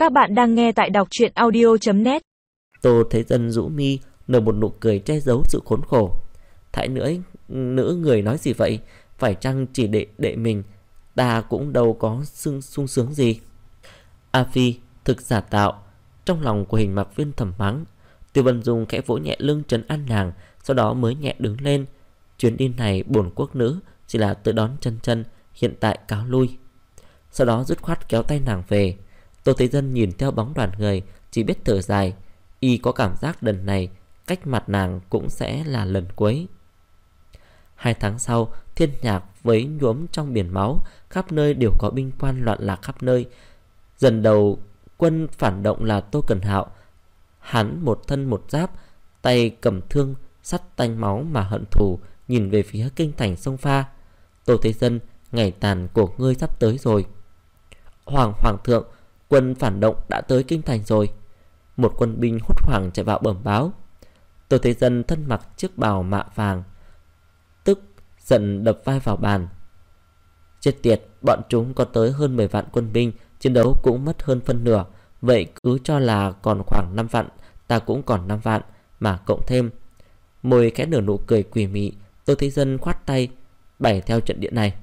Các bạn đang nghe tại đọc truyện audio.net. Tô Thế Dân rũ mi, nở một nụ cười che giấu sự khốn khổ. Thái nữ người nói gì vậy? Phải chăng chỉ đệ mình? Ta cũng đâu có sung sướng gì. A Phi thực giả tạo. Trong lòng của Hình Mặc Viên thầm mắng. Tiêu Vân Dung khẽ vỗ nhẹ lưng trấn an nàng, sau đó mới nhẹ đứng lên. Chuyến đi này bổn quốc nữ chỉ là tới đón chân chân, hiện tại cáo lui. Sau đó dứt khoát kéo tay nàng về. Tô Thế Dân nhìn theo bóng đoàn người, chỉ biết thở dài. Y có cảm giác lần này cách mặt nàng cũng sẽ là lần cuối. 2 tháng sau, thiên nhạc với nhuốm trong biển máu, khắp nơi đều có binh quan loạn lạc khắp nơi. Dần đầu quân phản động là Tô Cẩn Hạo. Hắn một thân một giáp, tay cầm thương, sắt tanh máu mà hận thù, nhìn về phía kinh thành sông Pha. Tô Thế Dân, ngày tàn của ngươi sắp tới rồi. Hoàng thượng, quân phản động đã tới kinh thành rồi. Một quân binh hốt hoảng chạy vào bẩm báo. Tô Thế Dân thân mặc chiếc bào mạ vàng, tức giận đập vai vào bàn. Chết tiệt, bọn chúng có tới hơn 10 vạn quân binh, chiến đấu cũng mất hơn phân nửa. Vậy cứ cho là còn khoảng 5 vạn, ta cũng còn 5 vạn, mà cộng thêm. Môi khẽ nở nụ cười quỷ mị, Tô Thế Dân khoát tay, bày theo trận địa này.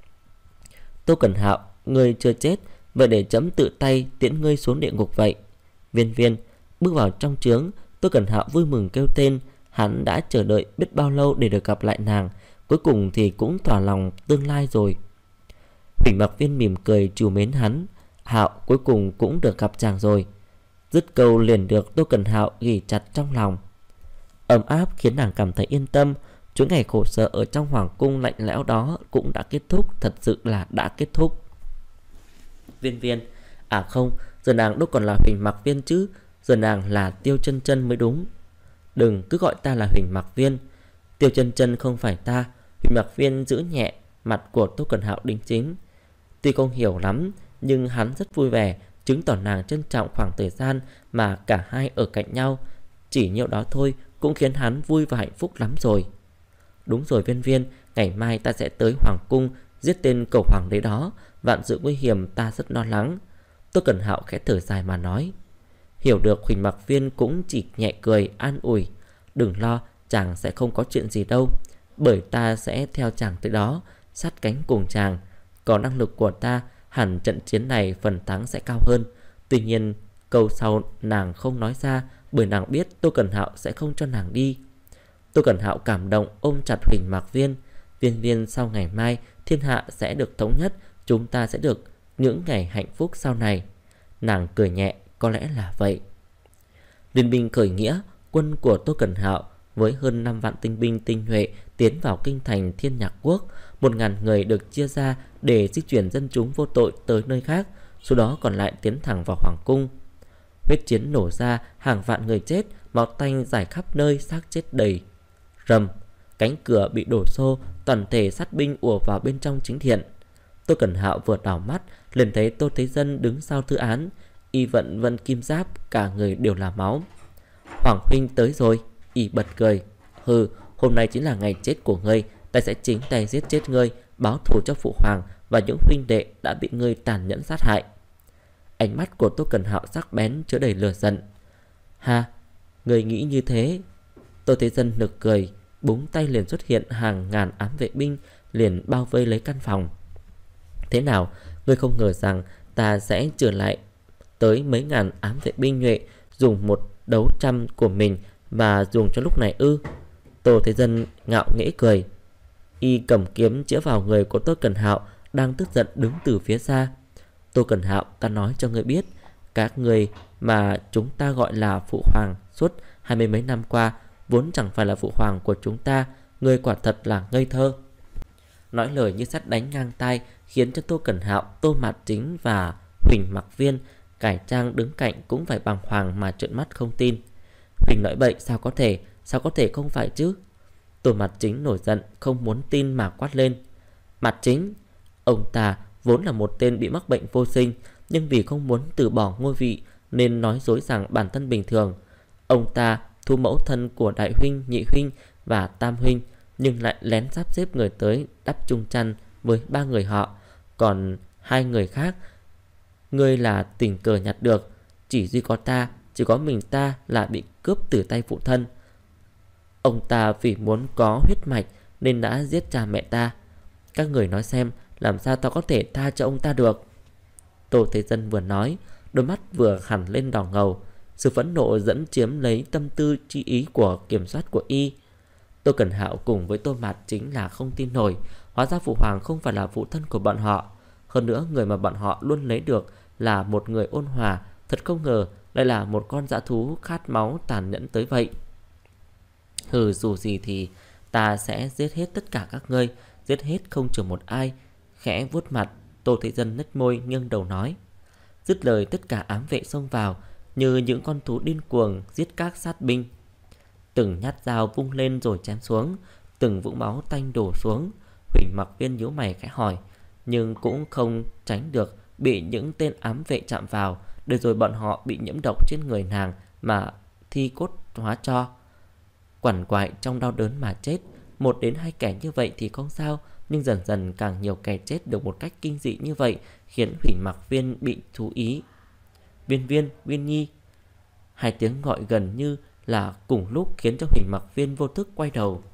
Tô Cẩn Hạo, ngươi chưa chết, vậy để chấm tự tay tiễn ngươi xuống địa ngục vậy. Viên bước vào trong trướng. Tô Cẩn Hạo vui mừng kêu tên. Hắn đã chờ đợi biết bao lâu để được gặp lại nàng, cuối cùng thì cũng thỏa lòng tương lai rồi. Huỳnh Mặc Viên mỉm cười trìu mến hắn. Hạo, cuối cùng cũng được gặp chàng rồi. Dứt câu liền được Tô Cẩn Hạo ghì chặt trong lòng. Ấm áp khiến nàng cảm thấy yên tâm. Chuỗi ngày khổ sở ở trong hoàng cung lạnh lẽo đó cũng đã kết thúc, thật sự là đã kết thúc. Viên, à không, giờ nàng đâu còn là Huỳnh Mặc Viên chứ, giờ nàng là Tiêu Chân Chân mới đúng. Đừng cứ gọi ta là Huỳnh Mặc Viên. Tiêu Chân Chân không phải ta. Huỳnh Mặc Viên giữ nhẹ mặt của Tô Cẩn Hạo đính chính. Tuy không hiểu lắm, nhưng hắn rất vui vẻ, chứng tỏ nàng trân trọng khoảng thời gian mà cả hai ở cạnh nhau. Chỉ nhiêu đó thôi cũng khiến hắn vui và hạnh phúc lắm rồi. Đúng rồi Viên, ngày mai ta sẽ tới hoàng cung giết tên cầu hoàng đế đó. Vạn sự nguy hiểm, ta rất lo lắng. Tô Cẩn Hạo khẽ thở dài mà nói. Hiểu được, Huỳnh Mặc Viên cũng chỉ nhẹ cười an ủi. Đừng lo, chàng sẽ không có chuyện gì đâu, bởi ta sẽ theo chàng tới đó, sát cánh cùng chàng. Có năng lực của ta, hẳn trận chiến này phần thắng sẽ cao hơn. Tuy nhiên câu sau nàng không nói ra, bởi nàng biết Tô Cẩn Hạo sẽ không cho nàng đi. Tô Cẩn Hạo cảm động ôm chặt Huỳnh Mặc Viên. Viên, sau ngày mai thiên hạ sẽ được thống nhất, chúng ta sẽ được những ngày hạnh phúc sau này. Nàng cười nhẹ, có lẽ là vậy. Liên binh khởi nghĩa, quân của Tô Cẩn Hạo với hơn 5 vạn tinh binh tinh nhuệ tiến vào kinh thành Thiên Nhạc Quốc. 1.000 người được chia ra để di chuyển dân chúng vô tội tới nơi khác, số đó còn lại tiến thẳng vào hoàng cung. Huyết chiến nổ ra, hàng vạn người chết, máu tanh rải khắp nơi, xác chết đầy. Rầm, cánh cửa bị đổ xô, toàn thể sát binh ùa vào bên trong chính điện. Tô Cẩn Hạo vừa đảo mắt liền thấy Tô Thế Dân đứng sau thư án, y vận vân kim giáp, cả người đều là máu. Hoàng huynh tới rồi. Y bật cười. Hừ, hôm nay chính là ngày chết của ngươi, ta sẽ chính tay giết chết ngươi, báo thù cho phụ hoàng và những huynh đệ đã bị ngươi tàn nhẫn sát hại. Ánh mắt của Tô Cẩn Hạo sắc bén chứa đầy lửa giận. Ha, ngươi nghĩ như thế? Tô Thế Dân nực cười, búng tay liền xuất hiện hàng ngàn ám vệ binh liền bao vây lấy căn phòng. Thế nào, ngươi không ngờ rằng ta sẽ trở lại tới mấy ngàn ám vệ binh nhuệ, dùng một đấu trăm của mình và dùng cho lúc này ư? Tô Thế Dân ngạo nghễ cười. Y cầm kiếm chĩa vào người của Tô Cẩn Hạo đang tức giận đứng từ phía xa. Tô Cẩn Hạo, ta nói cho ngươi biết, các người mà chúng ta gọi là phụ hoàng suốt 20 mấy năm qua vốn chẳng phải là phụ hoàng của chúng ta. Ngươi quả thật là ngây thơ. Nói lời như sét đánh ngang tai khiến cho Tô Cẩn Hạo, Tô Mạt Chính và Huỳnh Mặc Viên cải trang đứng cạnh cũng phải bàng hoàng mà trợn mắt không tin. Huỳnh nói bậy, sao có thể không phải chứ? Tô Mạt Chính nổi giận không muốn tin mà quát lên. Mạt Chính, ông ta vốn là một tên bị mắc bệnh vô sinh, nhưng vì không muốn từ bỏ ngôi vị nên nói dối rằng bản thân bình thường. Ông ta thu mẫu thân của đại huynh, nhị huynh và tam huynh, nhưng lại lén sắp xếp người tới đắp chung chăn với 3 người họ. Còn 2 người khác ngươi là tình cờ nhặt được. Chỉ duy có ta, chỉ có mình ta là bị cướp từ tay phụ thân. Ông ta vì muốn có huyết mạch nên đã giết cha mẹ ta. Các người nói xem, làm sao ta có thể tha cho ông ta được? Tô Thế Dân vừa nói, đôi mắt vừa hẳn lên đỏ ngầu. Sự phẫn nộ dẫn chiếm lấy tâm tư chi ý của kiểm soát của y. Tô Cẩn Hạo cùng với Tô Mạt chính là không tin nổi. Hóa ra Phụ Hoàng không phải là phụ thân của bọn họ. Hơn nữa người mà bọn họ luôn lấy được là một người ôn hòa. Thật không ngờ lại là một con dã thú khát máu tàn nhẫn tới vậy. Hừ, dù gì thì ta sẽ giết hết tất cả các ngươi, giết hết không chừa một ai. Khẽ vuốt mặt, Tô Thế Dân nứt môi nghiêng đầu nói. Dứt lời tất cả ám vệ xông vào như những con thú điên cuồng giết các sát binh. Từng nhát dao vung lên rồi chém xuống, từng vũng máu tanh đổ xuống. Huỳnh Mặc Viên nhíu mày khẽ hỏi, nhưng cũng không tránh được bị những tên ám vệ chạm vào, để rồi bọn họ bị nhiễm độc trên người nàng mà thi cốt hóa cho. Quằn quại trong đau đớn mà chết. 1 đến 2 kẻ như vậy thì không sao, nhưng dần dần càng nhiều kẻ chết được một cách kinh dị như vậy khiến Huỳnh Mặc Viên bị chú ý. Viên Viên, Viên Nhi. 2 tiếng gọi gần như là cùng lúc khiến cho Huỳnh Mặc Viên vô thức quay đầu.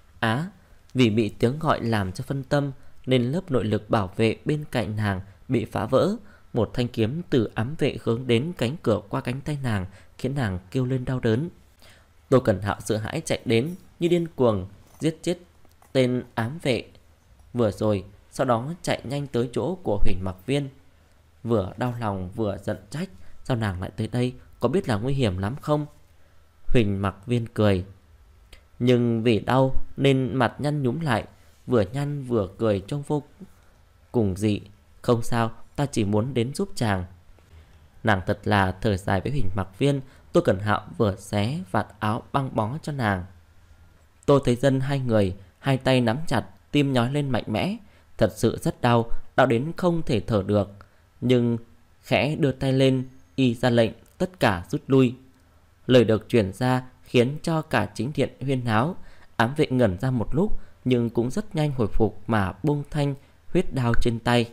Vì bị tiếng gọi làm cho phân tâm nên lớp nội lực bảo vệ bên cạnh nàng bị phá vỡ. Một thanh kiếm từ ám vệ hướng đến cánh cửa qua cánh tay nàng khiến nàng kêu lên đau đớn. Tô Cẩn Hạo sợ hãi chạy đến như điên cuồng giết chết tên ám vệ vừa rồi, sau đó chạy nhanh tới chỗ của Huỳnh Mặc Viên. Vừa đau lòng vừa giận trách, sao nàng lại tới đây, có biết là nguy hiểm lắm không? Huỳnh Mặc Viên cười, nhưng vì đau nên mặt nhăn nhúm lại, vừa nhăn vừa cười trông vô cùng dị. Không sao, ta chỉ muốn đến giúp chàng. Nàng thật là thở dài với Huỳnh Mặc Viên. Tô Cẩn Hạo vừa xé vạt áo băng bó cho nàng. Tô Thế Dân hai người, hai tay nắm chặt, tim nhói lên mạnh mẽ. Thật sự rất đau, đau đến không thể thở được. Nhưng khẽ đưa tay lên, y ra lệnh tất cả rút lui. Lời được truyền ra khiến cho cả chính điện huyên náo. Ám vệ ngẩn ra một lúc nhưng cũng rất nhanh hồi phục mà buông thanh huyết đao trên tay.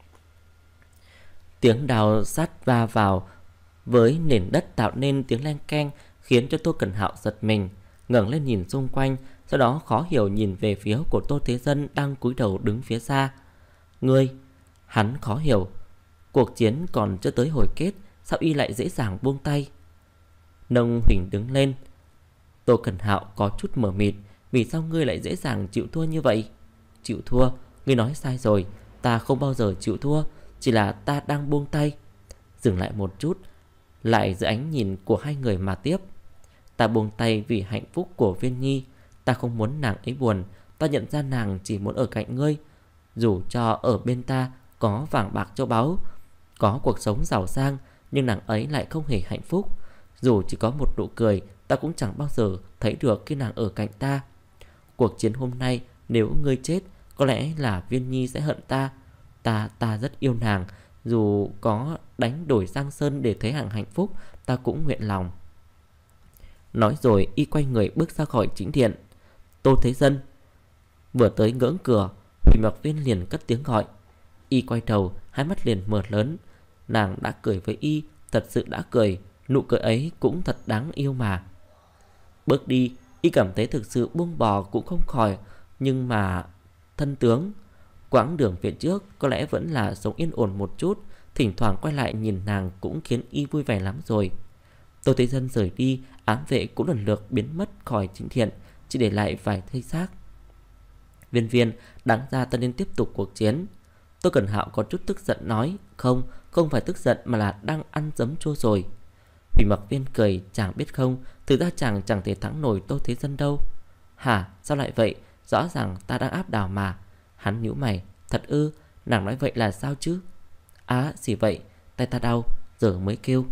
Tiếng đao sắt va vào với nền đất tạo nên tiếng len keng khiến cho Tô Cẩn Hạo giật mình, ngẩng lên nhìn xung quanh, sau đó khó hiểu nhìn về phía của Tô Thế Dân đang cúi đầu đứng phía xa. Ngươi, hắn khó hiểu, cuộc chiến còn chưa tới hồi kết, sao y lại dễ dàng buông tay? Nông Huỳnh đứng lên. Tô Cẩn Hạo có chút mờ mịt, vì sao ngươi lại dễ dàng chịu thua như vậy? Chịu thua? Ngươi nói sai rồi, ta không bao giờ chịu thua, chỉ là ta đang buông tay. Dừng lại một chút, lại dưới ánh nhìn của hai người mà tiếp. Ta buông tay vì hạnh phúc của Viên Nhi. Ta không muốn nàng ấy buồn. Ta nhận ra nàng chỉ muốn ở cạnh ngươi. Dù cho ở bên ta có vàng bạc châu báu, có cuộc sống giàu sang, nhưng nàng ấy lại không hề hạnh phúc. Dù chỉ có một nụ cười, ta cũng chẳng bao giờ thấy được khi nàng ở cạnh ta. Cuộc chiến hôm nay, nếu ngươi chết, có lẽ là Viên Nhi sẽ hận ta. Ta rất yêu nàng. Dù có đánh đổi Giang Sơn để thấy hàng hạnh phúc, ta cũng nguyện lòng. Nói rồi y quay người bước ra khỏi chính điện. Tô Thế Dân. Vừa tới ngưỡng cửa, Huỳnh Mặc Viên liền cất tiếng gọi. Y quay đầu, hai mắt liền mở lớn. Nàng đã cười với y, thật sự đã cười. Nụ cười ấy cũng thật đáng yêu mà. Bước đi, y cảm thấy thực sự buông bò cũng không khỏi. Nhưng mà thân tướng, quãng đường phía trước có lẽ vẫn là sống yên ổn một chút. Thỉnh thoảng quay lại nhìn nàng cũng khiến y vui vẻ lắm rồi. Tô Thế Dân rời đi, ám vệ cũng lần lượt biến mất khỏi chính điện, chỉ để lại vài thây xác. Viên Viên, đáng ra ta nên tiếp tục cuộc chiến. Tô Cẩn Hạo có chút tức giận nói. Không phải tức giận mà là đang ăn giấm chua rồi. Huỳnh Mặc Viên cười, chàng biết không, thực ra chàng chẳng thể thắng nổi Tô Thế Dân đâu. Hả, sao lại vậy? Rõ ràng ta đang áp đảo mà. Hắn nhíu mày. Thật ư? Nàng nói vậy là sao chứ? Gì vậy? Tay ta đau, giờ mới kêu.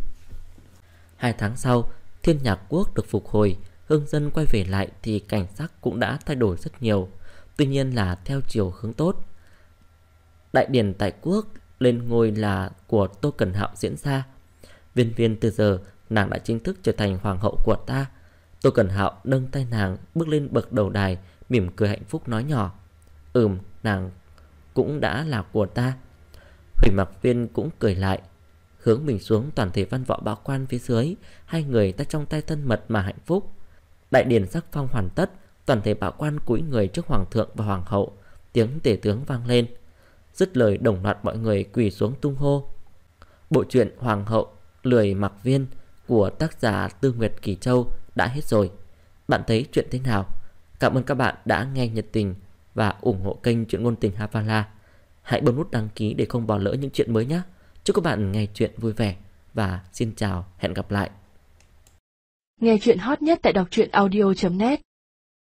2 tháng sau, Thiên Nhạc Quốc được phục hồi. Hương dân quay về lại thì cảnh sắc cũng đã thay đổi rất nhiều. Tuy nhiên là theo chiều hướng tốt. Đại điển tại quốc lên ngôi là của Tô Cẩn Hạo diễn ra. Viên Viên, từ giờ nàng đã chính thức trở thành hoàng hậu của ta. Tô Cẩn Hạo nâng tay nàng bước lên bậc đầu đài, mỉm cười hạnh phúc nói nhỏ. Nàng cũng đã là của ta. Huỳnh Mặc Viên cũng cười lại. hướng mình xuống toàn thể văn võ bá quan phía dưới. Hai người ta trong tay thân mật mà hạnh phúc. Đại điển sắc phong hoàn tất, toàn thể bá quan cúi người trước hoàng thượng và hoàng hậu. Tiếng tể tướng vang lên. Dứt lời đồng loạt mọi người quỳ xuống tung hô. Bộ truyện Hoàng hậu lười mặc viên của tác giả Tư Nguyệt Kỳ Châu đã hết rồi. Bạn thấy chuyện thế nào? Cảm ơn các bạn đã nghe nhiệt tình và ủng hộ kênh Chuyện Ngôn Tình Havala. Hãy bấm nút đăng ký để không bỏ lỡ những chuyện mới nhé. Chúc các bạn nghe chuyện vui vẻ và xin chào, hẹn gặp lại. Nghe chuyện hot nhất tại đọc truyện audio.net